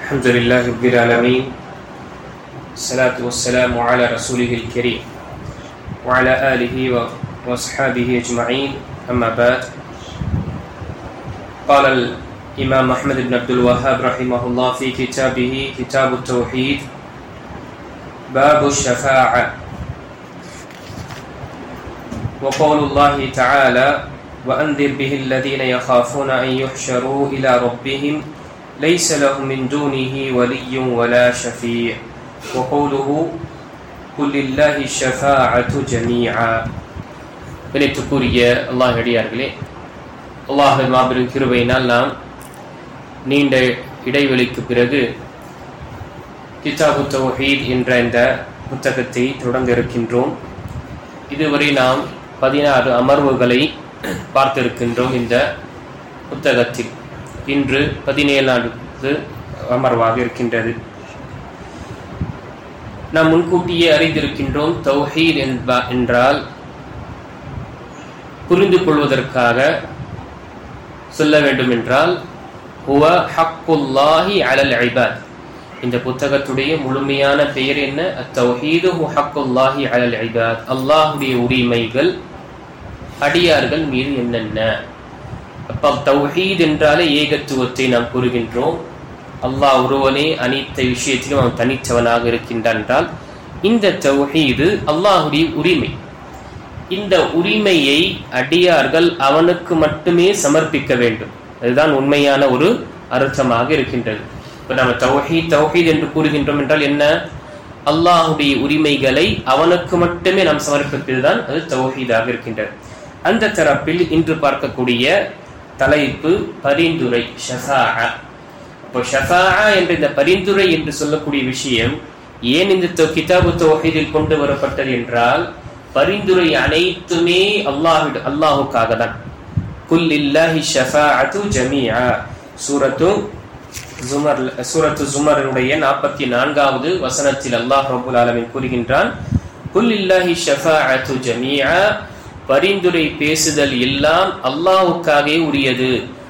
الحمد لله رب العالمين الصلاة والسلام على رسوله الكريم وعلى آله وأصحابه أجمعين أما بعد قال الإمام أحمد بن عبد الوهاب رحمه الله في كتابه كتاب التوحيد باب الشفاعة وقول الله تعالى وأنذر به الذين يخافون أن يحشروا إلى ربهم ليس لهم من دونه ولي ولا شفيع وقوله قل لله الشفاعة جميعا. கணித்துக்குரிய அல்லாஹ் அடியார்களே, அல்லாஹ்வின் மாபெரும் கிருபையினால் நாம் நீண்ட இடைவெளிக்கு பிறகு கிதாபு தௌஹீத் என்ற இந்த புத்தகத்தை தொடங்க இருக்கின்றோம். இதுவரை நாம் 16 அமர்வுகளை பார்த்திருக்கின்றோம். இந்த புத்தகத்தில் இன்று 17வது அமர்வாக இருக்கின்றது. நாம் முன்கூட்டியே அறிந்திருக்கின்றோம், தௌஹீத் என்றால் புரிந்து கொள்வதற்காக சொல்ல வேண்டும் என்றால் ஹுவ ஹக்குல்லாஹி அலல் இபாத். இந்த புத்தகத்துடைய முழுமையான பெயர் என்ன? அத்தௌஹீது ஹக்குல்லாஹி அலல் இபாத். அல்லாஹ்வுடைய உரிமைகள் அடியார்கள் மீது என்னென்ன? அப்ப தௌஹீத் என்றாலே ஏகத்துவத்தை நாம் கூறுகின்றோம். அல்லாஹ் ஒருவனே அனைத்து விஷயத்திலும் அவன் தனித்தவனாக இருக்கின்றான் என்றால் இந்த தௌஹீது அல்லாஹ்வுடைய உரிமை. இந்த உரிமையை அடியார்கள் அவனுக்கு மட்டுமே சமர்ப்பிக்க வேண்டும். அதுதான் உண்மையான ஒரு அர்த்தமாக இருக்கின்றது. இப்ப நம்ம தௌஹீத் என்று கூறுகின்றோம் என்றால் என்ன? அல்லாஹ்வுடைய உரிமைகளை அவனுக்கு மட்டுமே நாம் சமர்ப்பிப்பதுதான் அது தௌஹீதாக இருக்கின்றது. அந்த தரப்பில் இன்று பார்க்கக்கூடிய தலைப்பு பரிந்துரை, ஷஃபாஅ. இப்போ ஷஃபாஅ என்ற இந்த பரிந்துரை என்று சொல்லக்கூடிய விஷயம் ஏன் இந்த கிதாபு தௌஹீதில் கொண்டு வரப்பட்டது என்றால், பரிந்துரை அனைத்துமே அல்லாஹுக்காக தான். குல் லில்லாஹி ஷஃபாஅத்து ஜமீஆ. சூரத்து ஜுமருடைய 44வது வசனத்தில் அல்லாஹ் ரப்பல் ஆலமீன் கூறுகின்றான், குல் லில்லாஹி ஷஃபாஅத்து ஜமீஆ. பரிந்துரை பேசுதல் எல்லாம் அல்லாஹ்வுக்காகவே உரியது.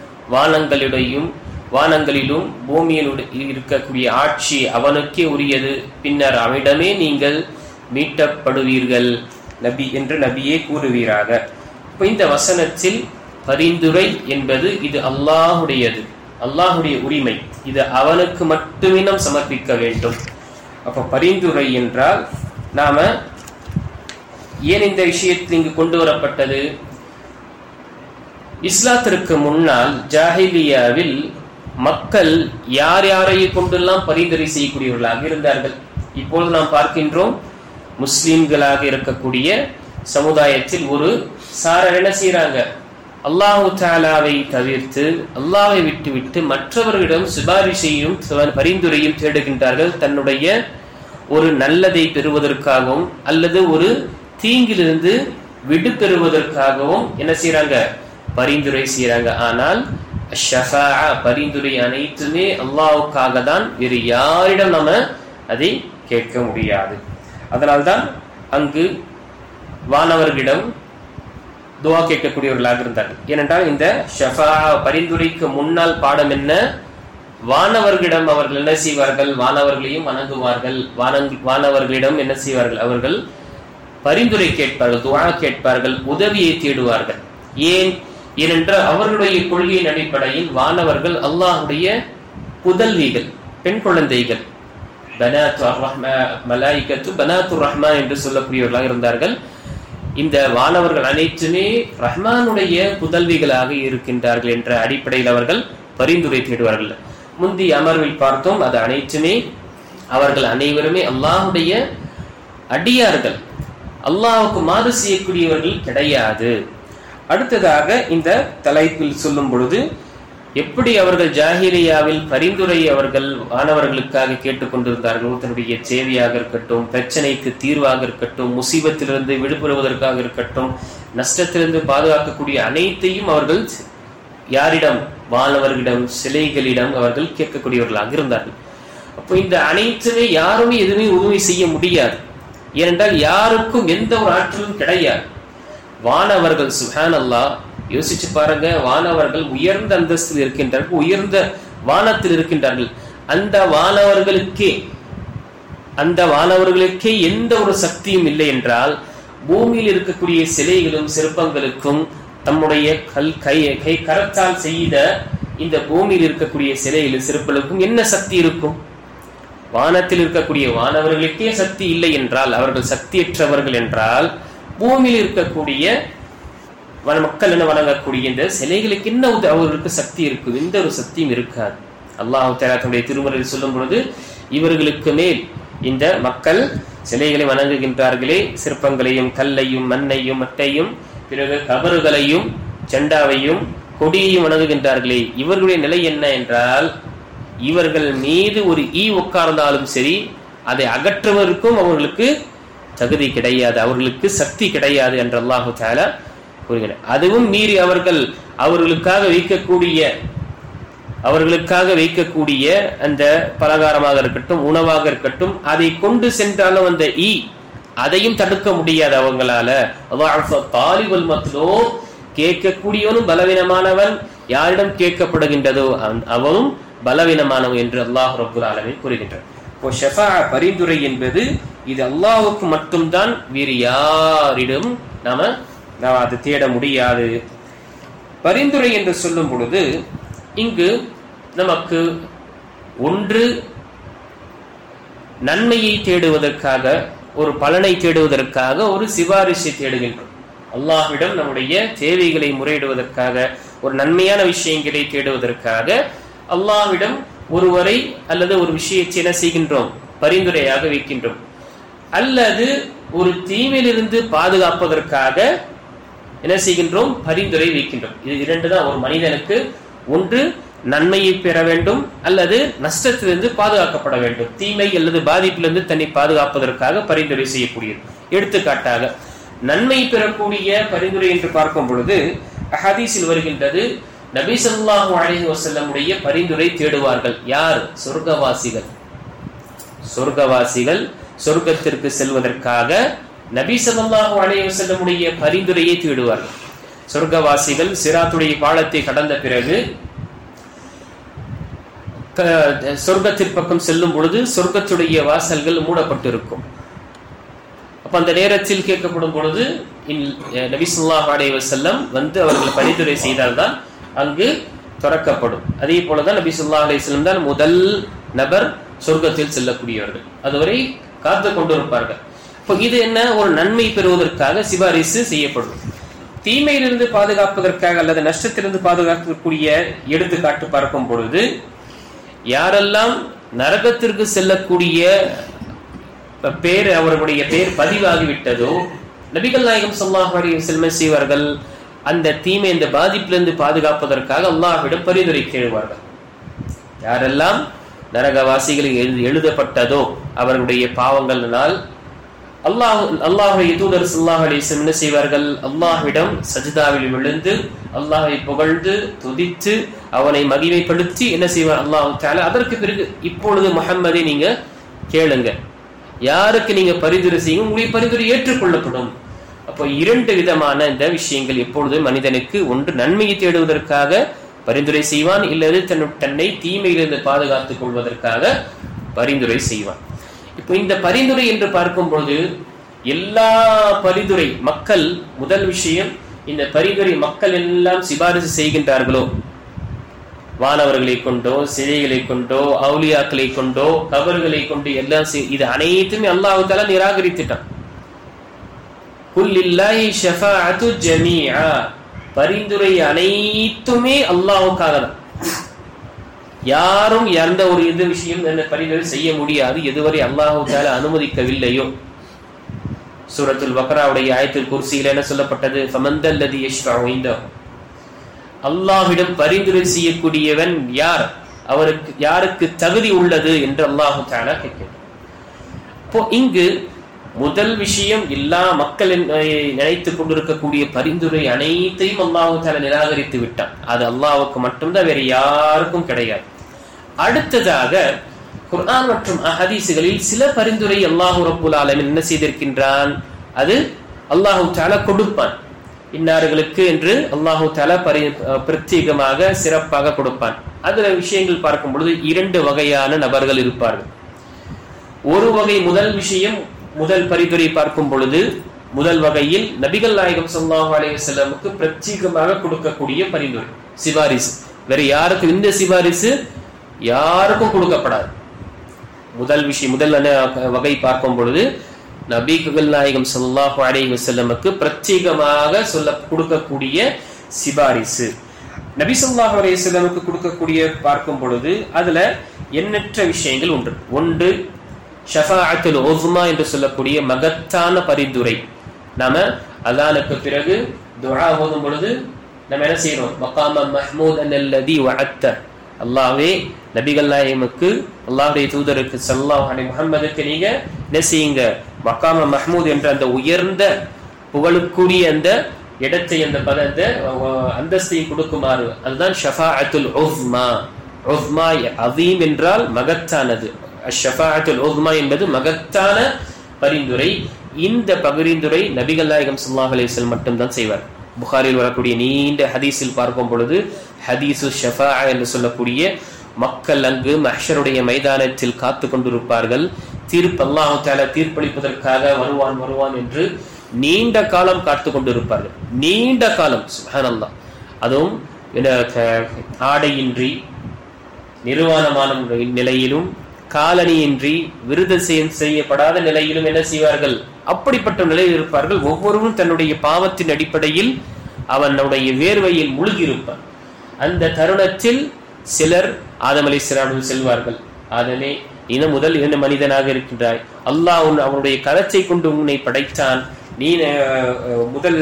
வானங்களிலும் பூமியிலும் இருக்கக்கூடிய ஆட்சி அவனுக்கே உரியது. பின்னர் அவனிடமே நீங்கள் மீட்டப்படுவீர்கள் நபி என்று நபியே கூறுவீராக. இப்ப இந்த வசனத்தில் பரிந்துரை என்பது இது அல்லாஹ்வுடையது, அல்லாஹ்வுடைய உரிமை. இது அவனுக்கு மட்டுமே நாம் சமர்ப்பிக்க வேண்டும். அப்ப பரிந்துரை என்றால் நாம ஏன் இந்த விஷயத்தில் இங்கு கொண்டு வரப்பட்டது? இஸ்லாத்திற்கு முன்னால் ஜாஹிலியாவில் மக்கள் யார் யாரை கொண்டெல்லாம் பரிந்துரை செய்யக்கூடியவர்களாக இருந்தார்கள். இப்பொழுது நாம் பார்க்கின்றோம், முஸ்லிம்களாக இருக்கக்கூடிய சமுதாயத்தில் ஒரு சாரர் என்ன செய்யறாங்க? அல்லாஹு தஆலாவை தவிர்த்து, அல்லாஹ்வை விட்டு மற்றவர்களிடம் சிபாரிசையும் பரிந்துரையும் தேடுகின்றார்கள். தன்னுடைய ஒரு நல்லதை பெறுவதற்காகவும் அல்லது ஒரு தீங்கிலிருந்து விடு பெறுவதற்காகவும் என்ன செய்யறாங்க? பரிந்துரை செய்யறாங்க. ஆனால் ஷஃபாஅ, பரிந்துரை அனைத்துமே அல்லாஹ்வுக்காக தான், வேறு யாரிடம் நாம அதை கேட்க முடியாது. அதனால்தான் அங்கு வானவர்களிடம் துஆ கேட்கக்கூடியவர்களாக இருந்தார்கள். ஏனென்றால் இந்த ஷஃபாஅ பரிந்துரைக்கு முன்னால் பாடம் என்ன? வானவர்களிடம் அவர்கள் என்ன செய்வார்கள்? வானவர்களையும் வணங்குவார்கள். வானவர்களிடம் என்ன செய்வார்கள்? அவர்கள் பரிந்துரை கேட்பார்கள், துஆ கேட்பார்கள், உதவியை தேடுவார்கள். ஏனென்றால் அவர்களுடைய கொள்கையின் அடிப்படையில் வானவர்கள் அல்லாஹ்வுடைய புதல்விகள், பெண் குழந்தைகள், மலாயிகத்து பனாத்துர் ரஹ்மான் என்று சொல்லக்கூடியவர்களாக இருந்தார்கள். இந்த வானவர்கள் அனைத்துமே ரஹ்மானுடைய புதல்விகளாக இருக்கின்றார்கள் என்ற அடிப்படையில் அவர்கள் பரிந்துரை தேடுவார்கள். முந்தைய அமர்வில் பார்த்தோம், அது அனைத்துமே அவர்கள் அனைவருமே அல்லாஹ்வுடைய அடியார்கள், அல்லாஹ்வுக்கு மாறு செய்யக்கூடியவர்கள் கிடையாது. அடுத்ததாக இந்த தலைப்பில் சொல்லும் பொழுது எப்படி அவர்கள் ஜாஹிலியாவில் பரிந்துரை அவர்கள் வானவர்களுக்காக கேட்டுக்கொண்டிருந்தார்கள். தன்னுடைய சேவையாக இருக்கட்டும், பிரச்சனைக்கு தீர்வாக இருக்கட்டும், முசீபத்திலிருந்து விடுபடுவதற்காக இருக்கட்டும், நஷ்டத்திலிருந்து பாதுகாக்கக்கூடிய அனைத்தையும் அவர்கள் யாரிடம்? வானவர்களிடம், சிலைகளிடம் அவர்கள் கேட்கக்கூடியவர்களாக இருந்தார்கள். அப்போ இந்த அனைத்துமே யாருமே எதுவுமே உதவி செய்ய முடியாது. ஏனென்றால் யாருக்கும் எந்த ஒரு ஆற்றலும் கிடையாது. வானவர்கள் சுப்ஹானல்லாஹ், யோசிச்சு பாருங்க, வானவர்கள் உயர்ந்த அந்தஸ்தில் இருக்கின்றார்கள், உயர்ந்த வானத்தில் இருக்கின்றார்கள். அந்த வானவர்களுக்கே எந்த ஒரு சக்தியும் இல்லை என்றால் பூமியில் இருக்கக்கூடிய சிலைகளும் சிற்பங்களுக்கும் தம்முடைய கரத்தால் செய்த இந்த பூமியில் இருக்கக்கூடிய சிலைகளும் சிற்பங்களுக்கும் என்ன சக்தி இருக்கும்? வானத்தில் இருக்கக்கூடிய வானவர்களுக்கே சக்தி இல்லை என்றால், அவர்கள் சக்தியற்றவர்கள் என்றால், பூமியில் இருக்கக்கூடிய மக்கள் என்ன வணங்கக்கூடிய இந்த சிலைகளுக்கு என்ன அவர்களுக்கு சக்தி இருக்குது? எந்த ஒரு சக்தியும் இருக்காது. அல்லாஹ் தஆலா தன்னுடைய திருமறையில் சொல்லும் பொழுது, இவர்களுக்கு மேல் இந்த மக்கள் சிலைகளை வணங்குகின்றார்களே, சிற்பங்களையும் கல்லையும் மண்ணையும் மட்டையும் பிறகு கபறுகளையும் செண்டாவையும் கொடியையும் வணங்குகின்றார்களே, இவர்களுடைய நிலை என்ன என்றால், இவர்கள் மீது ஒரு ஈ உட்கார்ந்தாலும் சரி அதை அகற்றுவதற்கும் அவர்களுக்கு தகுதி கிடையாது, அவர்களுக்கு சக்தி கிடையாது என்று அல்லாஹ் தஆலா கூறுகிறார். அதுவும் மீறி அவர்களுக்காக வைக்கக்கூடிய அந்த பலகாரமாக இருக்கட்டும், உணவாக இருக்கட்டும், அதை கொண்டு சென்றாலும் அந்த ஈ அதையும் தடுக்க முடியாது அவங்களால. கேட்கக்கூடியவனும் பலவீனமானவன், யாரிடம் கேட்கப்படுகின்றதோ அவனும் பலவீனமானவன் என்று அல்லாஹ் ரப்புல் ஆலமீன் கூறுகின்றார். பரிந்துரை என்பது இது அல்லாஹ்வுக்கு மட்டும்தான், வேறு யாரிடம் நாம அதை தேட முடியாது. பரிந்துரை என்று சொல்லும் பொழுது இங்கு நமக்கு ஒன்று நன்மையை தேடுவதற்காக, ஒரு பலனை தேடுவதற்காக ஒரு சிபாரிசை தேடுகின்றோம். அல்லாஹ்விடம் நம்முடைய தேவைகளை முறையிடுவதற்காக, ஒரு நன்மையான விஷயங்களை தேடுவதற்காக அல்லாஹ்விடம் ஒருவரை அல்லது ஒரு விஷயத்தை என்ன செய்கின்றோம்? பரிந்துரையாக வைக்கின்றோம். அல்லது ஒரு தீமையிலிருந்து பாதுகாப்பதற்காக என்ன செய்கின்றோம்? பரிந்துரை வைக்கின்றோம். இது இரண்டு தான் ஒரு மனிதனுக்கு. ஒன்று நன்மையை பெற வேண்டும், அல்லது நஷ்டத்திலிருந்து பாதுகாக்கப்பட வேண்டும். தீமை அல்லது பாதிப்பிலிருந்து தன்னை பாதுகாப்பதற்காக பரிந்துரை செய்யக்கூடியது. எடுத்துக்காட்டாக நன்மை பெறக்கூடிய பரிந்துரை என்று பார்க்கும் பொழுது ஹதீஸில் வருகின்றது, நபி ஸல்லல்லாஹு அலைஹி வஸல்லம் உடைய பரிந்துரை தேடுவார்கள். யார்? சொர்க்கவாசிகள் சொர்க்கத்திற்கு செல்வதற்காக நபி ஸல்லல்லாஹு அலைஹி வஸல்லம் உடைய பரிந்துரையை தேடுவார்கள். சொர்க்கவாசிகள் சிராத்துடைய பாலத்தை கடந்த பிறகு சொர்க்கத்திற்கு பக்கம் செல்லும் பொழுது சொர்க்கத்துடைய வாசல்கள் மூடப்பட்டிருக்கும். அப்ப அந்த நேரத்தில் கேட்கப்படும் பொழுது நபி ஸல்லல்லாஹு அலைஹி வஸல்லம் வந்து அவர்கள் பரிந்துரை செய்தால்தான் அங்கு திறக்கப்படும். அதே போலதான் நபி ஸல்லல்லாஹு அலைஹி வஸல்லம் தான் முதல் நபர் சொர்க்கத்தில் செல்லக்கூடியவர்கள். அதுவரை காத்து கொண்டிருப்பார்கள். இப்போ இது என்ன? ஒரு நன்மை பெறுவதற்காக சிபாரிசு செய்யப்படும். தீமையிலிருந்து பாதுகாப்பதற்காக அல்லது நஷ்டத்திலிருந்து பாதுகாக்கக்கூடிய எடுத்துக்காட்டு பார்க்கும் பொழுது, யாரெல்லாம் நரகத்திற்கு செல்லக்கூடிய பேர், அவர்களுடைய பேர் பதிவாகிவிட்டதோ, நபிகள் நாயகம் ஸல்லல்லாஹு அலைஹி வஸல்லம் செய்வார்கள், அந்த தீமை, இந்த பாதிப்பிலிருந்து பாதுகாப்பதற்காக அல்லாஹ்விடம் பரிந்துரை கேளுவார்கள். யாரெல்லாம் நரகவாசிகளுக்கு எழுதப்பட்டதோ அவர்களுடைய பாவங்களினால் அல்லாஹ்வுடைய தூதர் ஸல்லல்லாஹு அலைஹி வஸல்லம் என்ன செய்வார்கள்? அல்லாஹ்விடம் சஜ்தாவில் விழுந்து அல்லாஹ்வை புகழ்ந்து துதித்து அவனை மகிமைப்படுத்தி என்ன செய்வார் அல்லாஹ் தஆலா? அதற்கு பிறகு இப்பொழுது முஹம்மதை நீங்க கேளுங்க, யாருக்கு நீங்க பரிந்துரை செய்யுங்க, உங்களுடைய பரிந்துரை ஏற்றுக்கொள்ளப்படும். அப்போ இரண்டு விதமான இந்த விஷயங்கள் எப்பொழுது மனிதனுக்கு, ஒன்று நன்மையை தேடுவதற்காக பரிந்துரை செய்வான், இல்லது தன்னை தீமையிலிருந்து பாதுகாத்துக் கொள்வதற்காக பரிந்துரை செய்வான். இப்போ இந்த பரிந்துரை என்று பார்க்கும் பொழுது எல்லா பரிந்துரை மக்கள், முதல் விஷயம், இந்த பரிந்துரை மக்கள் எல்லாம் சிபாரிசு செய்கின்றார்களோ, வானவர்களை கொண்டோ, சிலைகளை கொண்டோ, அவுலியாக்களை கொண்டோ, கபர்களை கொண்டு எல்லாம் இது அனைத்துமே அல்லாஹ் தஆலா நிராகரித்துட்டான். குல்லில்லாஹி ஷஃபாஅத்து ஜமீஆ, பரிந்துரை அனைத்துமே அல்லாஹ்வுக்காக தான். யாரும் எந்த ஒரு இது விஷயம் பரிந்துரை செய்ய முடியாது எதுவரை அல்லாஹ் தஆலா அனுமதிக்கவில்லையோ. சூரத்துல் பக்ராவுடைய ஆயத்துல் குர்சியில என்ன சொல்லப்பட்டது? ஃபமந்தல்லதி யஷ்ஃபஉ இன்தஹு, அல்லாஹ்விடம் பரிந்துரை செய்யக்கூடியவன் யார், அவருக்கு யாருக்கு தகுதி உள்ளது என்று அல்லாஹ் தஆலா கேட்கிறார். இப்போ இங்கு முதல் விஷயம், எல்லா மக்கள் நினைத்துக் கொண்டிருக்கக்கூடிய பரிந்துரை அனைத்தையும் அல்லாஹ் தஆலா நிராகரித்து விட்டான். அது அல்லாஹ்வுக்கு மட்டும்தான், வேற யாருக்கும் கிடையாது. அடுத்ததாக குர்ஆன் மற்றும் ஹதீஸ்களில் சில பரிந்துரை அல்லாஹ் ரப்புல் ஆலமீன் என்ன செய்திருக்கின்றான், அது அல்லாஹ் தஆலா கொடுப்பான். இன்னார்களுக்கு என்று அல்லாஹு தஆலா பிரத்யேகமாக சிறப்பாக கொடுப்பான். அதுல விஷயங்கள் பார்க்கும் பொழுது 2 வகையான நபர்கள் இருப்பார்கள். ஒரு வகை முதல் பரிந்துரை பார்க்கும் பொழுது முதல் வகையில் நபிகள் நாயகம் ஸல்லல்லாஹு அலைஹி வஸல்லமுக்கு பிரத்யேகமாக கொடுக்கக்கூடிய பரிந்துரை, சிபாரிசு. வேற யாருக்கும் இந்த சிபாரிசு யாருக்கும் கொடுக்கப்படாது. முதல் வகை பார்க்கும் பொழுது நபிகள் நாயகம் ஸல்லல்லாஹு அலைஹி வஸல்லமுக்கு பிரத்யேகமாக கொடுக்கக்கூடிய சிபாரிசு. நபி ஸல்லல்லாஹு அலைஹி வஸல்லமுக்கு கொடுக்கக்கூடிய பார்க்கும் பொழுது அதுல எண்ணற்ற விஷயங்கள் உண்டு. ஒன்று ஷஃபாஅத்துல் உஸ்மா என்று சொல்லக்கூடிய மகத்தான பரிந்துரை. நாம அஸானுக்கு பிறகு துஆ ஓதும் பொழுது நம்ம என்ன செய்யறோம்? மகாம மஹ்மூதன் அல்லதி வஅத்த, அல்லாஹ்வே நபிகள் நாயகமுக்கு அல்லாஹ்வுடைய தூதருக்கு ஸல்லல்லாஹு அலைஹி முஹம்மதுக்கு நீங்க என்ன செய்யுங்க? மகாம மஹ்மூத் என்ற அந்த உயர்ந்த புகழுக்குரிய அந்த இடத்தை, அந்த பதத்தை, அந்தஸ்தை கொடுக்குமாறு. அதுதான் ஷஃபாஅத்துல் உஸ்மா. உஸ்மா அதீம் என்றால் மகத்தானது. ஷஃபாஅத்துல் உஸ்மா என்பது மகத்தான பரிந்துரை. இந்த பரிந்துரை நபிகள் நாயகம் ஸல்லல்லாஹு அலைஹி வஸல்லம் மட்டும்தான் செய்வார். புகாரில் வரக்கூடிய நீண்ட ஹதீஸில் பார்க்கும் பொழுது ஹதீஸு ஷஃபாஅ என்று சொல்லக்கூடிய மக்கள் அங்கு மஹ்ஷருடைய மைதானத்தில் காத்து கொண்டிருப்பார்கள். அல்லாஹ் தஆலா தீர்ப்பளிப்பதற்காக வருவான் என்று நீண்ட காலம் காத்து கொண்டிருப்பார்கள். நீண்ட காலம், சுப்ஹானல்லாஹ். அதுவும் ஆடையின்றி நிர்வாணமான நிலையிலும் காலணியின்றி விருதம் செய்யப்படாத நிலையிலும் என்ன செய்வார்கள்? அப்படிப்பட்ட நிலையில் இருப்பார்கள். ஒவ்வொருவரும் தன்னுடைய பாவத்தின் அடிப்படையில் அவனுடைய வேர்வையில் முழுகி இருப்பார். அந்த தருணத்தில் சிலர் ஆதம் அலைஹிஸ்ஸலாம் செல்வார்கள். ஆதமே, முதல் மனிதனாக இருக்கின்றாய், அல்லாஹ் அவனுடைய கரத்தை கொண்டு உன்னை படைத்தான், நீ முதல்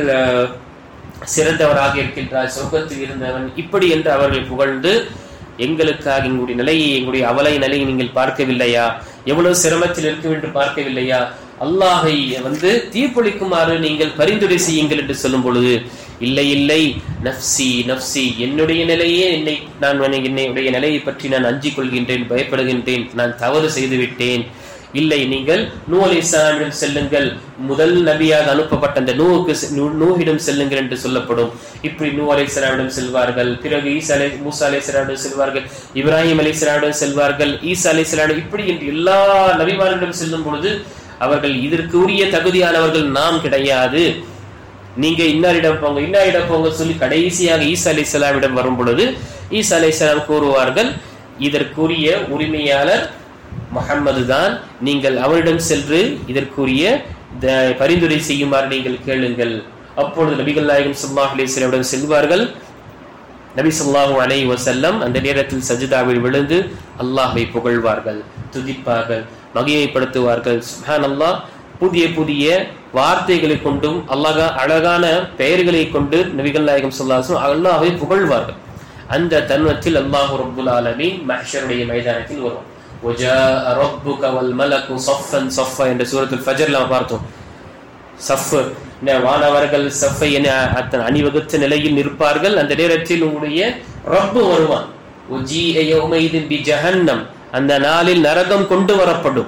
சிறந்தவராக இருக்கின்றாய், சொர்க்கத்தில் இருந்தவன், இப்படி என்று அவர்கள் புகழ்ந்து எங்களுக்காக எங்களுடைய நிலையை, எங்களுடைய அவலை நிலையை நீங்கள் பார்க்கவில்லையா? எவ்வளவு சிரமத்தில் இருக்கும் என்று பார்க்கவில்லையா? அல்லாஹை தீர்ப்பளிக்குமாறு நீங்கள் பரிந்துரை செய்யுங்கள் என்று சொல்லும் பொழுது, இல்லை நஃப்சி நஃப்சி, என்னுடைய நிலையே, என்னுடைய நிலையை பற்றி நான் அஞ்சிக் கொள்கின்றேன், பயப்படுகின்றேன், நான் தவறு செய்து விட்டேன். இல்லை, நீங்கள் நூ அலைஹிஸ்ஸலாமிடம் செல்லுங்கள், முதல் நபியாக அனுப்பப்பட்ட அந்த நூஹிடம் செல்லுங்கள் என்று சொல்லப்படும். இப்படி நூ அலைஹிஸ்ஸலாமிடம் செல்வார்கள். பிறகு மூசா அலைஹிஸ்ஸலாமிடம் செல்வார்கள், இப்ராஹிம் அலைஹிஸ்ஸலாமிடம் செல்வார்கள், ஈசா அலைஹிஸ்ஸலாம், இப்படி என்று எல்லா நபிமார்களிடம் செல்லும் பொழுது அவர்கள் இதற்கு உரிய தகுதியானவர்கள் நாம் கிடையாது, நீங்க இன்னாரிடம் போங்க சொல்லி கடைசியாக ஈசா அலைஹிஸ்ஸலாமிடம் வரும் பொழுது ஈசா அலைஹிஸ்ஸலாம் கூறுவார்கள், இதற்குரிய உரிமையாளர் முஹம்மது தான், நீங்கள் அவரிடம் சென்று இதற்குரிய பரிந்துரை செய்யுமாறு நீங்கள் கேளுங்கள். அப்பொழுது நபிகள் நாயகம் ஸல்லல்லாஹு அலைஹி வஸல்லம் செல்வார்கள். நபி ஸல்லல்லாஹு அலைஹி வஸல்லம் அந்த நேரத்தில் சஜ்தாவில் விழுந்து அல்லாஹ்வை புகழ்வார்கள், துதிப்பார்கள், மகிமைப்படுத்துவார்கள். சுப்ஹானல்லாஹ். புதிய வார்த்தைகளை கொண்டும் அழகான பெயர்களை கொண்டு நபிகள் நாயகம் ஸல்லல்லாஹு அலைஹி வஸல்லம் அல்லாஹ்வை புகழ்வார்கள். அந்த தருணத்தில் அல்லாஹ் ரப்புல் ஆலமீன் மஹ்ஷருடைய மைதானத்தில் வருவார். وَجَاءَ رَبُّكَ وَالْمَلَكُ صَفًّا صَفًّا என்ற சூரத்துல் ஃபஜ்ர்ல பார்த்தோம். சஃப், வானவர்கள் சஃபை அணிவகுத்த நிலையில் நிற்பார்கள். அந்த நேரத்தில் உங்களுடைய ரப்பு வருவான். وَجِيءَ يَوْمَئِذٍ بِجَهَنَّمَ, அந்த நாளில் நரகம் கொண்டு வரப்படும்.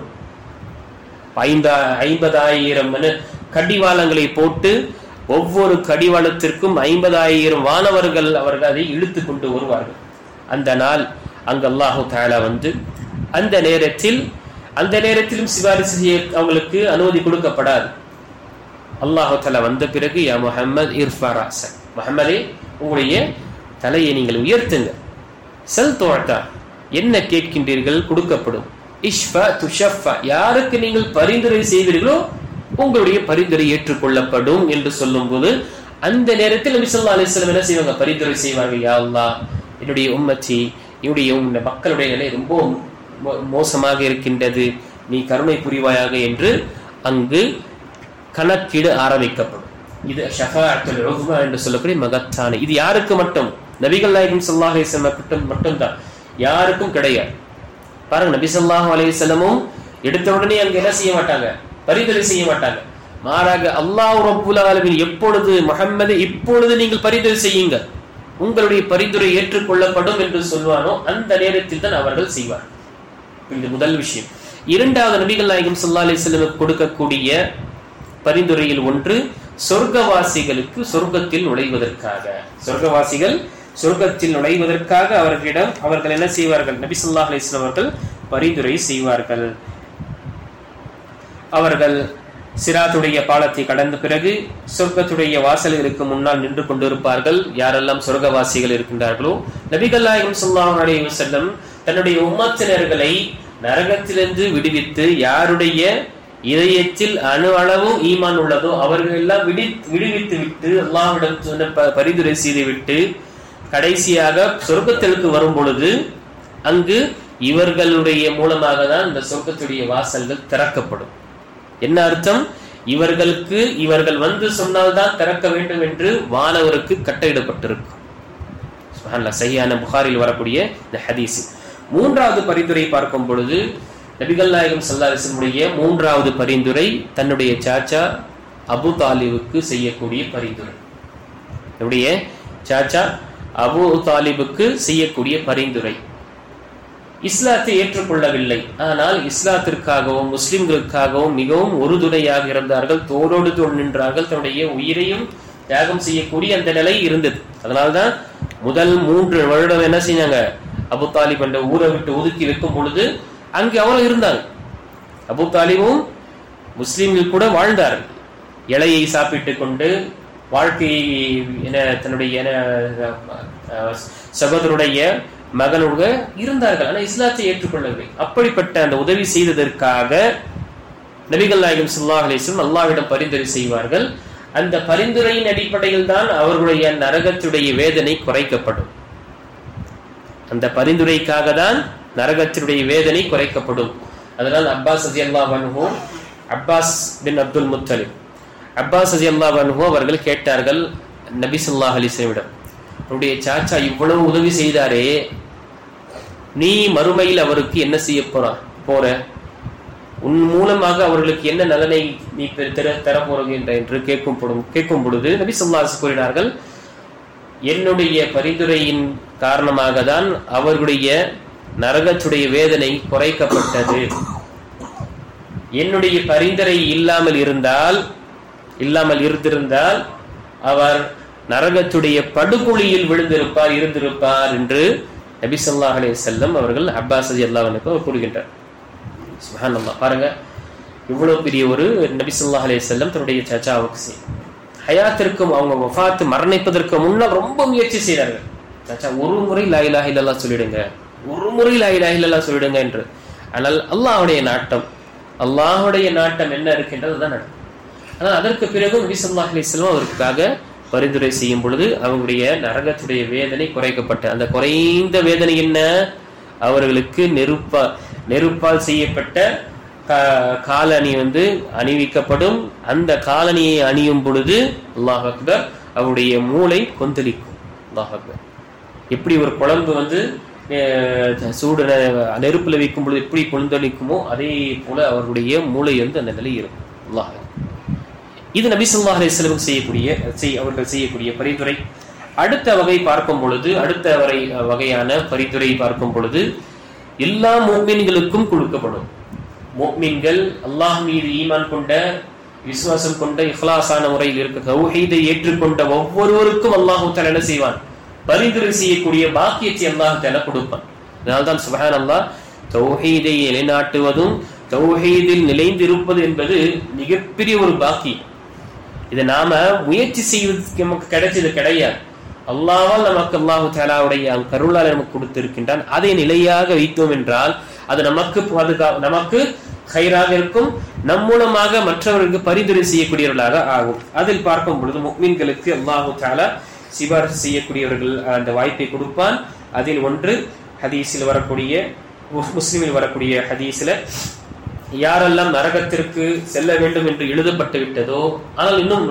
50,000 கடிவாளங்களை போட்டு ஒவ்வொரு கடிவாளத்திற்கும் 50,000 வானவர்கள் அவர்கள் அதை இழுத்து கொண்டு வருவார்கள். அந்த நாள் அங்கு அல்லாஹு தஆலா அந்த நேரத்திலும் சிபாரிசு செய்ய அவங்களுக்கு அனுமதி கொடுக்கப்படாது. அல்லாஹு தஆலா வந்த பிறகு, யா முஹம்மத் இர்ஃபா ரஅஸக், முஹம்மதே உங்களுடைய தலையை நீங்கள் உயர்த்துங்க. சல் துஅதா, என்ன கேட்கின்றீர்கள் கொடுக்கப்படும். இஷ்ஃபா துஷஃபா, யாருக்கு நீங்கள் பரிந்துரை செய்வீர்களோ உங்களுடைய பரிந்துரை ஏற்றுக்கொள்ளப்படும் என்று சொல்லும்போது அந்த நேரத்தில் நபி ஸல்லல்லாஹு அலைஹி வஸல்லம் என்ன செய்வாங்க? பரிந்துரை செய்வார்கள். யா அல்லாஹ், என்னுடைய உம்மத்தி, என்னுடைய மக்களுடைய நிலை ரொம்ப மோசமாக இருக்கின்றது, நீ கருணை புரிவாயாக என்று அங்கு கணக்கீடு ஆரம்பிக்கப்படும். இது ஷஃபாஅத்துல் உஸ்மா என்று சொல்லக்கூடிய மகத்தான. இது யாருக்கு மட்டும்? நபிகள் நாயகம் ஸல்லல்லாஹு அலைஹி வஸல்லம் மட்டும்தான், யாருக்கும் கிடையாது. பாருங்க, நபி ஸல்லல்லாஹு அலைஹி வஸல்லமும் எடுத்த உடனே அங்க என்ன செய்ய மாட்டாங்க? பரிந்துரை செய்ய மாட்டாங்க. மாறாக அல்லாஹ் ரப்புல் ஆலமீன் எப்பொழுது முஹம்மது இப்பொழுது நீங்கள் பரிந்துரை செய்யுங்க, உங்களுடைய பரிந்துரை ஏற்றுக்கொள்ளப்படும் என்று சொல்வானோ அந்த நேரத்தில் தான் அவர்கள் செய்வார். இது முதல் விஷயம். இரண்டாவது, நபிகள் நாயகம் ஸல்லல்லாஹு அலைஹி வஸல்லம் கொடுக்கக்கூடிய பரிந்துரையில் ஒன்று சொர்க்கவாசிகளுக்கு சொர்க்கத்தில் நுழைவதற்காக, சொர்க்கவாசிகள் சொர்க்கத்தில் நுழைவதற்காக அவர்கள் என்ன செய்வார்கள்? நபி ஸல்லல்லாஹு அலைஹி வஸல்லம் அவர்கள் பரிந்துரை செய்வார்கள். அவர்கள் சிராத்துடைய பாலத்தை கடந்த பிறகு சொர்க்கத்துடைய வாசல்களுக்கு முன்னால் நின்று கொண்டிருப்பார்கள். யாரெல்லாம் சொர்க்கவாசிகள் இருக்கின்றார்களோ, நபிகள் நாயகம் ஸல்லல்லாஹு அலைஹி வஸல்லம் தன்னுடைய உம்மத்தினர்களை நரகத்திலிருந்து விடுவித்து, யாருடைய இதயத்தில் அணு அளவும் ஈமான் உள்ளதோ அவர்கள் எல்லாம் விடுவித்து விட்டு அல்லாஹ்விடம் பரிந்துரை செய்துவிட்டு கடைசியாக சொர்க்கத்திற்கு வரும் பொழுது அங்கு இவர்களுடைய மூலமாக தான் இந்த சொர்க்கத்துடைய வாசல்கள் திறக்கப்படும். என்ன அர்த்தம்? இவர்கள் வந்து சொன்னால்தான் திறக்க வேண்டும் என்று வானவருக்கு கட்டளையிடப்பட்டிருக்கும். சுப்ஹானல்லாஹ், சஹீஹான புகாரில் வரக்கூடிய இந்த ஹதீஸ். மூன்றாவது பரிந்துரை பார்க்கும் பொழுது நபிகள் நாயகம் ஸல்லல்லாஹு அலைஹி வஸல்லம் மூன்றாவது பரிந்துரை தன்னுடைய சாச்சா அபு தாலிபுக்கு செய்யக்கூடிய பரிந்துரை. என்னுடைய சாச்சா அபு தாலிபுக்கு செய்யக்கூடிய பரிந்துரை. இஸ்லாத்தை ஏற்றுக்கொள்ளவில்லை, ஆனால் இஸ்லாத்திற்காகவும் முஸ்லிம்களுக்காகவும் மிகவும் உறுதுணையாக இருந்தார்கள், தோளோடு தோள் நின்றார்கள், தன்னுடைய உயிரையும் தியாகம் செய்யக்கூடிய அந்த நிலை இருந்தது. அதனால்தான் முதல் 3 வருடம் என்ன செஞ்சாங்க? அபு தாலிப் என்ற ஊரை விட்டு ஒதுக்கி வைக்கும் பொழுது அங்கு அவரும் இருந்தாங்க. அபு தாலிபும் முஸ்லிம்கள் கூட வாழ்ந்தார்கள். இலையை சாப்பிட்டுக் கொண்டு வாழ்க்கையை தன்னுடைய சகோதரருடைய மகனோடு இருந்தார்கள். ஆனால் இஸ்லாத்தை ஏற்றுக்கொள்ளவில்லை. அப்படிப்பட்ட அந்த உதவி செய்ததற்காக நபிகள் நாயகம் ஸல்லல்லாஹு அலைஹி வஸல்லம் அல்லாஹ்விடம் பரிந்துரை செய்வார்கள். அந்த பரிந்துரையின் அடிப்படையில் தான் அவர்களுடைய நரகத்துடைய வேதனை குறைக்கப்படும். அந்த பரிந்துரைக்காக தான் நரகத்தினுடைய வேதனை குறைக்கப்படும். அதனால் அப்பாஸ் ரலியல்லாஹு அன்ஹு, Abbas bin Abdul Muttalib, Abbas ரலியல்லாஹு அன்ஹு அவர்கள் கேட்டார்கள் நபி ஸல்லல்லாஹு அலைஹி வஸல்லம், அவருடைய சாச்சா இவ்வளவு உதவி செய்தாரே, நீ மறுமையில் அவருக்கு என்ன செய்ய போற? உன் மூலமாக அவர்களுக்கு என்ன நலனை நீ தர போறீங்க என்று கேட்கும் பொழுது நபி ஸல்லல்லாஹு அலைஹி வஸல்லம் கூறினார்கள், என்னுடைய பரிந்துரையின் காரணமாக தான் அவர்களுடைய நரகத்துடைய வேதனை குறைக்கப்பட்டது. என்னுடைய பரிந்துரை இல்லாமல் இருந்திருந்தால் அவர் நரகத்துடைய படுகொலியில் இருந்திருப்பார் என்று நபி ஸல்லல்லாஹு அலைஹி வஸல்லம் அவர்கள் அப்பாஸ் ரலியல்லாஹு அன்ஹு கூறுகின்றார். சுப்ஹானல்லாஹ், பாருங்க, இவ்வளவு பெரிய ஒரு நபி ஸல்லல்லாஹு அலைஹி வஸல்லம் தன்னுடைய சாச்சாவுக்கு ஹயாத்திற்கும் அவங்க வஃபாத் மரணிப்பதற்கு முன்னால் ரொம்ப முயற்சி செய்தார்கள். சாச்சா, ஒரு முறை லா இலாஹ இல்லல்லாஹ் சொல்லிடுங்க, ஒரு முறை லா இலாஹ இல்லல்லாஹ் சொல்லிடுங்க என்று. ஆனால் அல்லாஹ்வுடைய நாட்டம் என்ன இருக்கின்றது தான் நடக்கும். ஆனால் அதற்கு பிறகு நபி ஸல்லல்லாஹு அலைஹி வஸல்லம் அவருக்காக பரிந்துரை செய்யும் பொழுது அவங்களுடைய நரகத்துடைய வேதனை குறைக்கப்பட்ட அந்த குறைந்த வேதனை என்ன? அவர்களுக்கு நெருப்பால் செய்யப்பட்ட காலணி அணிவிக்கப்படும். அந்த காலணியை அணியும் பொழுது அல்லாஹ் அக்பர், அவருடைய மூளை கொந்தளிக்கும். அல்லாஹ் அக்பர், எப்படி ஒரு குழம்பு சூடு நெருப்புல வைக்கும் பொழுது எப்படி கொந்தளிக்குமோ அதே போல அவர்களுடைய மூளை அந்த நிலை இருக்கும். அல்லாஹ், இது நபி ஸல்லல்லாஹு அலைஹி வஸல்லம் அவர்கள் செய்யக்கூடிய பரிந்துரை. அடுத்த வகை பார்க்கும் பொழுது, வகையான பரிந்துரை பார்க்கும் பொழுது எல்லா முஃமின்களுக்கும் கொடுக்கப்படும். முஃமின்கள் அல்லாஹ் மீது ஈமான் கொண்ட, விசுவாசம் கொண்ட, இஹ்லாஸான முறையில் இருக்க தௌஹீதை ஏற்றுக்கொண்ட ஒவ்வொருவருக்கும் அல்லாஹ் தஆலா என்ன செய்வான்? பரிந்துரை செய்யக்கூடிய பாக்கியத்தை அல்லாஹ் தஆலா கொடுப்பான். அதனால்தான் சுப்ஹானல்லாஹ், தௌஹீதை நிலைநாட்டுவதும் தௌஹீதில் நிலைந்திருப்பது என்பது மிகப்பெரிய ஒரு பாக்கியம். இதை நாம முயற்சி செய்வதற்கு நமக்கு கிடைச்சது கிடையாது. அல்லாஹ்வால் நமக்கு அல்லாஹ் தஆலாவுடைய கருளால் நமக்கு கொடுத்திருக்கின்றான். அதை நிலையாக வைத்தோம் என்றால் அது நமக்கு கைராக இருக்கும். நம் மூலமாக மற்றவர்களுக்கு பரிந்துரை செய்யக்கூடியவர்களாக ஆகும். அதில் பார்க்கும் பொழுது முஃமின்களுக்கு அல்லாஹ் தஆலா சிபாரிசு செய்யக்கூடியவர்கள் அந்த வாய்ப்பை கொடுப்பான். அதில் ஒன்று ஹதீஸில் வரக்கூடிய, முஸ்லிமில் வரக்கூடிய ஹதீஸ்ல, யாரெல்லாம் நரகத்திற்கு செல்ல வேண்டும் என்று எழுதப்பட்டு விட்டதோ ஆனால் இன்னும்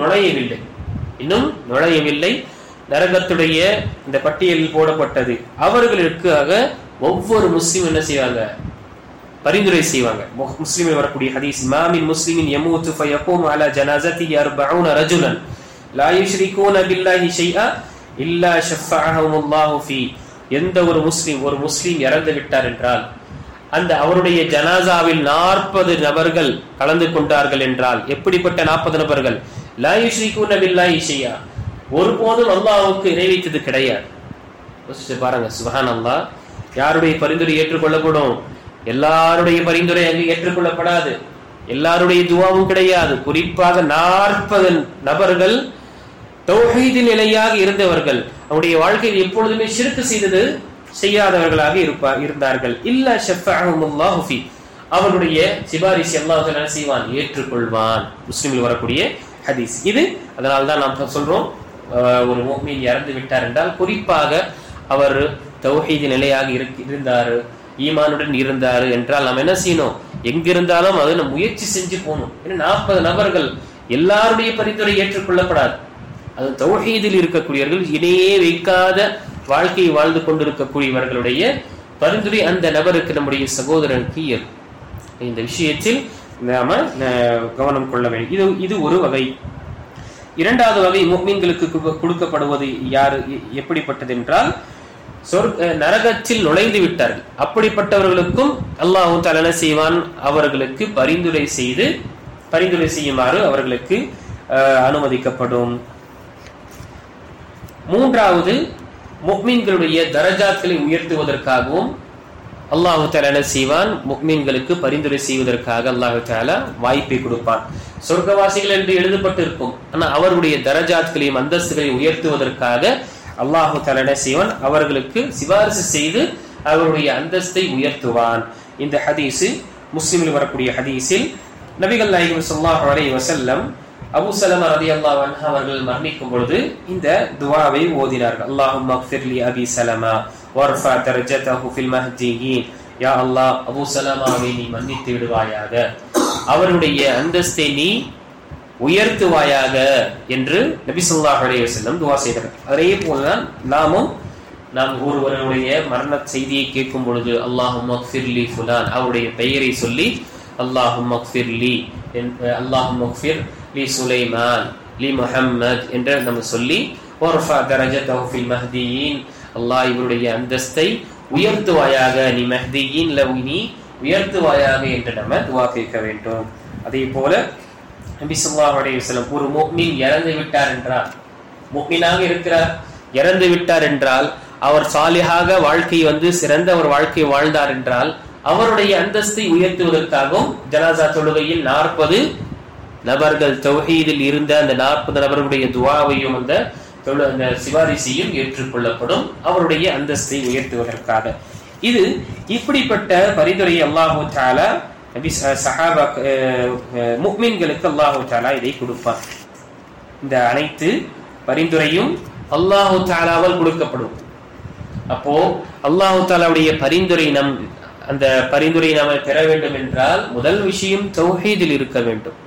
நுழையவில்லை, நரகத்துடைய இந்த பட்டியலில் போடப்பட்டது, அவர்களுக்காக ஒவ்வொரு முஸ்லிம் என்ன செய்வாங்க? பரிந்துரை செய்வாங்க. முஸ்லிமில் வரக்கூடிய ஹதீஸ், மாமின் முஸ்லிமின் யமூது ஃபயகூமு அலா ஜனாஸதிஹி 40 ரஜுலன் லா யுஷ்ரிகூன பில்லாஹி ஷைஆ இல்லா ஷஃபஅஹுமுல்லாஹு ஃபீ. எந்த ஒரு முஸ்லிம் இறந்து விட்டார் என்றால் அந்த அவருடைய ஜனாசாவில் 40 நபர்கள் கலந்து கொண்டார்கள் என்றால், எப்படிப்பட்ட 40 நபர்கள்? லா யுஷ்ரிகூன பில்லாஹி ஷைஆ, ஒருபோதும் அல்லாஹ்வுக்கு இணை வைத்தது கிடையாது. பாருங்க, சுப்ஹானல்லாஹ். யாருடைய பரிந்துரை ஏற்றுக்கொள்ளப்படும்? எல்லாருடைய பரிந்துரை அங்கு ஏற்றுக்கொள்ளப்படாது. எல்லாருடைய துவாவும் கிடையாது. குறிப்பாக 40 நபர்கள் தௌஹீதின் நிலையாக இருந்தவர்கள், அவருடைய வாழ்க்கையில் எப்பொழுதுமே ஷிர்க் செய்யாதவர்களாக இருந்தார்கள். இல்ல ஷஃபஅஹுமுல்லாஹு ஃபீ, அவருடைய சிபாரிசை அல்லாஹ் தஆலா செய்வான், ஏற்றுக்கொள்வான். முஸ்லிமில் வரக்கூடிய ஹதீஸ் இது. அதனால தான் நாம் சொல்றோம், ஒரு முஃமின் இறந்து விட்டார் என்றால் குறிப்பாக அவர் தௌஹீது நிலையாக இருந்தாரு, ஈமானுடன் இருந்தாரு என்றால் நாம் என்ன செய்யணும்? எங்கிருந்தாலும் அதை நம்ம முயற்சி செஞ்சு போகணும். ஏன்னா 40 நபர்கள் எல்லாருடைய பரிந்துரை ஏற்றுக்கொள்ளப்படாது. அது தௌஹீதில் இருக்கக்கூடியவர்கள், இணையே வைக்காத வாழ்க்கையை வாழ்ந்து கொண்டிருக்கக்கூடியவர்களுடைய பரிந்துரை அந்த நபருக்கு, நம்முடைய சகோதரனுக்கு ஏற்படும். இந்த விஷயத்தில் நாம கவனம் கொள்ள வேண்டும். இது ஒரு வகை. இரண்டாவது வகை முஃமின்களுக்கு கொடுக்கப்படுவது எப்படிப்பட்டது என்றால், நரகத்தில் நுழைந்து விட்டார்கள். அப்படிப்பட்டவர்களுக்கும் அல்லாஹ் தஆலா செய்வான், அவர்களுக்கு பரிந்துரை செய்யுமாறு அவர்களுக்கு அனுமதிக்கப்படும். மூன்றாவது, முஃமின்களுடைய தரஜாத்களை உயர்த்துவதற்காகவும் அல்லாஹ் தஆலா செய்வான், முஃமின்களுக்கு பரிந்துரை செய்வதற்காக அல்லாஹ் தஆலா வாய்ப்பை கொடுப்பான். சொர்க்கவாசிகள் என்று எழுதப்பட்டு இருக்கும், ஆனால் அவர்களுடைய தரஜாத்களையும் அந்தஸ்துகளையும் உயர்த்துவதற்காக அல்லாஹ் தஆலா செய்வான், அவர்களுக்கு சிபாரிசு செய்து அவருடைய அந்தஸ்தை உயர்த்துவான். இந்த ஹதீஸ் முஸ்லிமில் வரக்கூடிய ஹதீஸில் நபிகள் நாயகம் ஸல்லல்லாஹு அலைஹி வஸல்லம் அபூ ஸலமா ரலியல்லாஹு அன்ஹு அவர்கள் மரணிக்கும் பொழுது இந்த துஆவை ஓதினார்கள். அல்லாஹும்ம ஃபிர் லி அபி ஸலமா வர்ஃபா தரஜதஹு ஃபில் மஹ்தியீன். யா அல்லாஹ், அபூ ஸலமாவை நீ மன்னித்து விடுவாயாக, அவருடைய அந்தஸ்தை நீ உயர்த்துவாயாக என்று நபி ஸல்லல்லாஹு அலைஹி வஸல்லம் துஆ செய்தார்கள். அதே போலதான் நாம் ஒருவருடைய மரண செய்தியை கேட்கும் பொழுது அல்லாஹும்ம ஃபிர் லி ஃபுலான், அவருடைய பெயரை சொல்லி அல்லாஹும்ம ஃபிர் லி, அல்லாஹும்ம ஃபிர் லி சுலைமான், லி முஹம்மத் என்று நம்ம சொல்லி வர்ஃபா தரஜதஹு ஃபில் மஹ்தியீன், அல்லாஹ் இவருடைய அந்தஸ்தை உயர்த்துவாயாக, நீ மஹ்தியீன்ல நீ உயர்த்துவாயாக என்று நம்ம துஆ கேட்க வேண்டும். அதே போல நபி ஸல்லல்லாஹு அலைஹி வஸல்லம், ஒரு முஃமின் இறந்து விட்டார் என்றால், முஃமினாக இருக்கிறார், இறந்து விட்டார் என்றால், அவர் சாலிஹாக வாழ்க்கை சிறந்த ஒரு வாழ்க்கை வாழ்ந்தார் என்றால், அவருடைய அந்தஸ்தை உயர்த்துவதற்காகவும் ஜனாசா தொழுகையில் 40 நபர்கள் தௌஹீதில் இருந்த அந்த 40 நபர்களுடைய துஆவையும் அந்த சிபாரிசையும் ஏற்றுக்கொள்ளப்படும், அவருடைய அந்தஸ்தை உயர்த்துவதற்காக. இது இப்படிப்பட்ட பரிந்துரை அல்லாஹ் தஆலா சஹாபா முஃமின்களுக்கு அல்லாஹ் தஆலா இதை கொடுப்பார். இந்த அனைத்து பரிந்துரையும் அல்லாஹ் தஆலாவால் கொடுக்கப்படும். அப்போ அல்லாஹ் தஆலாவுடைய பரிந்துரை அந்த பரிந்துரை நாம் பெற வேண்டும் என்றால் முதல் விஷயம் தௌஹீதில் இருக்க வேண்டும்.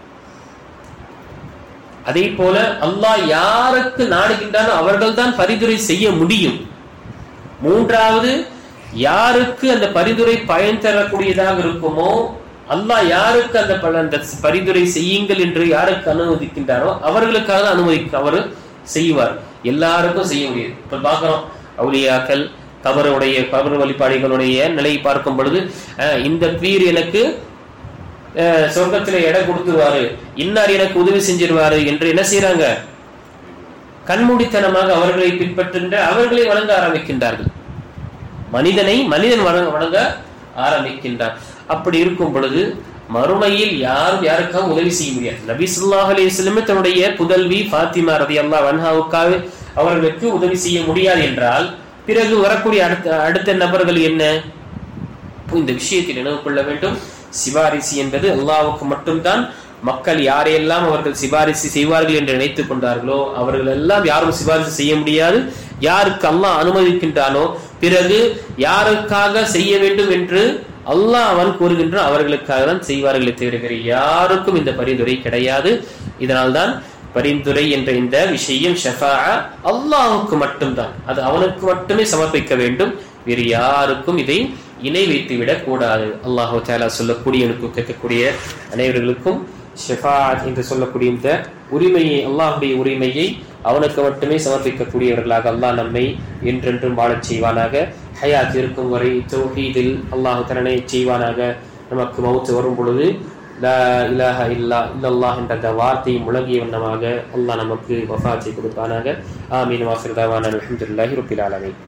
அதே போல அல்லாஹ் யாருக்கு நாடுகின்றானோ அவர்கள் தான் பரிந்துரை செய்ய முடியும். மூன்றாவது, யாருக்கு அந்த பரிந்துரை பயன் தரக்கூடியதாக இருக்குமோ, அல்லாஹ் யாருக்கு அந்த பரிந்துரை செய்யுங்கள் என்று யாருக்கு அனுமதிக்கின்றாரோ அவர்களுக்காக அவர் செய்வார். எல்லாருக்கும் செய்ய முடியாது. இப்ப பாக்குறோம், அவுலியாக்கள், கபர் வழிபாடுகளுடைய நிலையை பார்க்கும் பொழுது, இந்த பீர் எனக்கு சொர்க்கத்திலே இடம் கொடுத்துருவாரு, இன்னார் எனக்கு உதவி செஞ்சிருவாரு என்று என்ன செய்யறாங்க? கண்மூடித்தனமாக அவர்களை பின்பற்றுகின்ற, அவர்களை வணங்க ஆரம்பிக்கின்றார்கள். மனிதன் வணங்க ஆரம்பிக்கின்றார். அப்படி இருக்கும் பொழுது மறுமையில் யாருக்காக உதவி செய்ய முடியாது. நபி ஸல்லல்லாஹு அலைஹி வஸல்லம் தன்னுடைய புதல்வி ஃபாத்திமா ரலியல்லாஹு அன்ஹாவுக்காக அவர்களுக்கு உதவி செய்ய முடியாது என்றால், பிறகு வரக்கூடிய அடுத்த நபர்கள் என்ன? இந்த விஷயத்தில் நினைவு கொள்ள வேண்டும், சிபாரிசு என்பது அல்லாஹ்வுக்கு மட்டும்தான். மக்கள் யாரையெல்லாம் அவர்கள் சிபாரிசு செய்வார்கள் என்று நினைத்துக் கொண்டார்களோ அவர்கள் எல்லாம் யாரும் சிபாரிசு செய்ய முடியாது. யாருக்கு அல்லாஹ் அனுமதிக்கின்றானோ, பிறகு யாருக்காக செய்ய வேண்டும் என்று அல்லாஹ் அவன் கூறுகின்றான் அவர்களுக்காக தான் செய்வார்களே தவிர வேறு யாருக்கும் இந்த பரிந்துரை கிடையாது. இதனால்தான் பரிந்துரை என்ற இந்த விஷயம் ஷஃபாஅ அல்லாஹ்வுக்கு மட்டும்தான், அது அவனுக்கு மட்டுமே சமர்ப்பிக்க வேண்டும். வேறு யாருக்கும் இதை இணை வைத்து விடக் கூடாது. அல்லாஹ் தஆலா சொல்லக்கூடிய கேட்கக்கூடிய அனைவர்களுக்கும் ஷஃபாஅத் என்று சொல்லக்கூடிய இந்த உரிமையை, அல்லாஹ்வுடைய உரிமையை அவனுக்கு மட்டுமே சமர்ப்பிக்கக்கூடியவர்களாக அல்லாஹ் நம்மை என்றென்றும் வாழச் செய்வானாக. ஹயாத் இருக்கும் வரை தௌஹீதில் அல்லாஹ் தஆலா செய்வானாக. நமக்கு மௌத் வரும் பொழுது லா இலாஹ இல்லல்லாஹ் என்ற அந்த வார்த்தையை முழங்கிய வண்ணமாக அல்லாஹ் நமக்கு வஃபாத்தை கொடுப்பானாக. ஆமீன். வாஃபிர் தஅவானா அல்ஹம்துலில்லாஹி ரப்பில் ஆலமீன்.